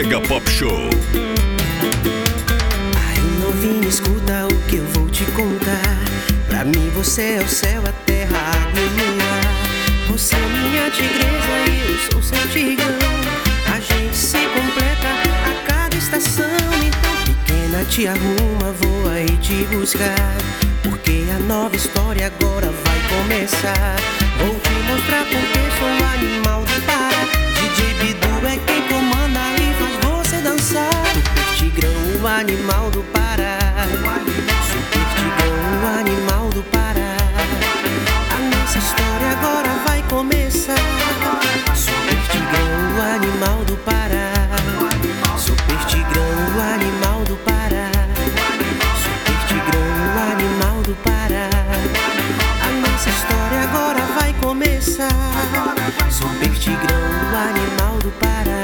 Mega Pop Show. Ai, novinho, escuta o que eu vou te contar. Pra mim você é o céu, a terra, a água e o ar. Você é minha tigresa e eu sou seu tigrão. A gente se completa a cada estação. Então pequena, te arruma, vou aí te buscar, porque a nova história agora vai começar. Vou te mostrar porque sou o animal do Pará. DJ Bidu é quem comanda e faz você dançar. Super Tigrão, o animal do Pará. Super Tigrão, o animal do Pará. A nossa história agora vai começar. Super Tigrão, o animal do Pará. Super Tigrão, o animal do Pará. Super Tigrão, o animal do Pará. A nossa história agora vai começar. Super Tigrão, o animal do Pará.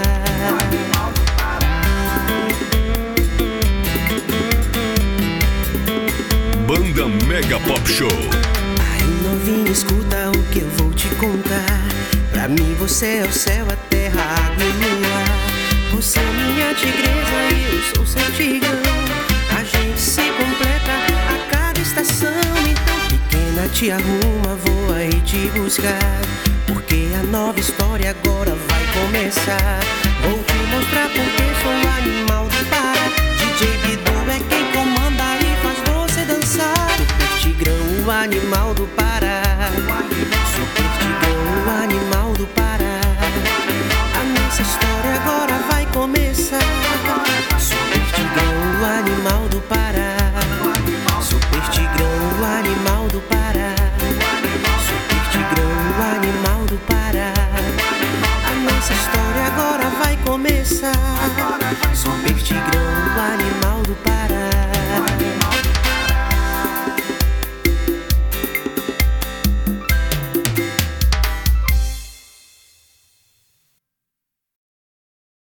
Banda Mega Pop Show. Ai, novinho, escuta o que eu vou te contar. Pra mim você é o céu, a terra, a água e o ar. Você é minha tigresa e eu sou seu tigrão. A gente se completa a cada estação. Então pequena, te arruma, vou aí te buscar, porque a nova história agora vai começar. Vou te mostrar porque sou o animal do Pará. DJ Bidu é quem comanda e faz você dançar. Super Tigrão, o animal do Pará. Super Tigrão, o animal do Pará. A nossa história agora vai começar. Super Tigrão, o animal do Pará. Super Tigrão, o animal do Pará. Super Tigrão, o animal do Pará. A nossa história agora vai começar. Super Tigrão, o animal do Pará.